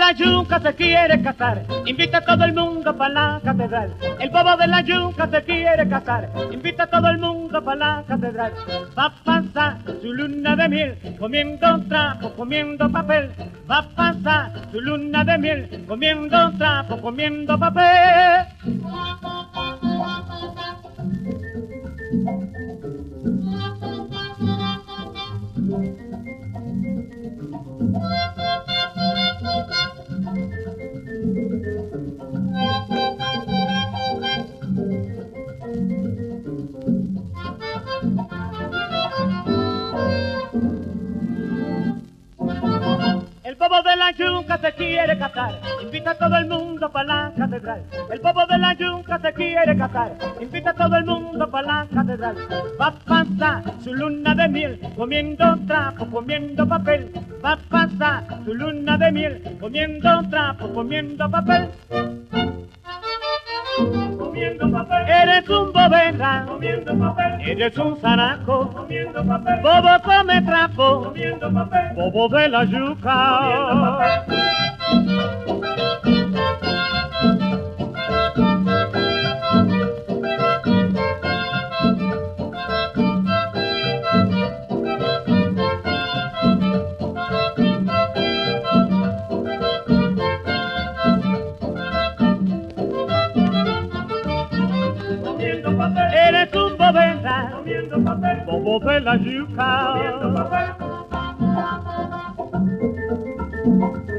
la yuca se quiere casar, invita a todo el mundo para la catedral. El bobo de la yuca se quiere casar, invita a todo el mundo para la catedral. Va a pasar su luna de miel, comiendo trapo, comiendo papel. Va a pasar su luna de miel, comiendo trapo, comiendo papel. El bobo de la yuca se quiere casar, invita a todo el mundo para la catedral. El bobo de la yuca se quiere casar, invita a todo el mundo para la catedral. Va a pasar su luna de miel, comiendo trapo, comiendo papel. Va a pasar su luna de miel, comiendo trapo, comiendo papel. Comiendo papel. Eres un bobera, comiendo papel. Eres un zanaco, comiendo papel. Bobo come trapo, comiendo papel. Bobo de la yuca, comiendo papel. Eres un bobera, comiendo papel. Bobo de la yuca, comiendo papel.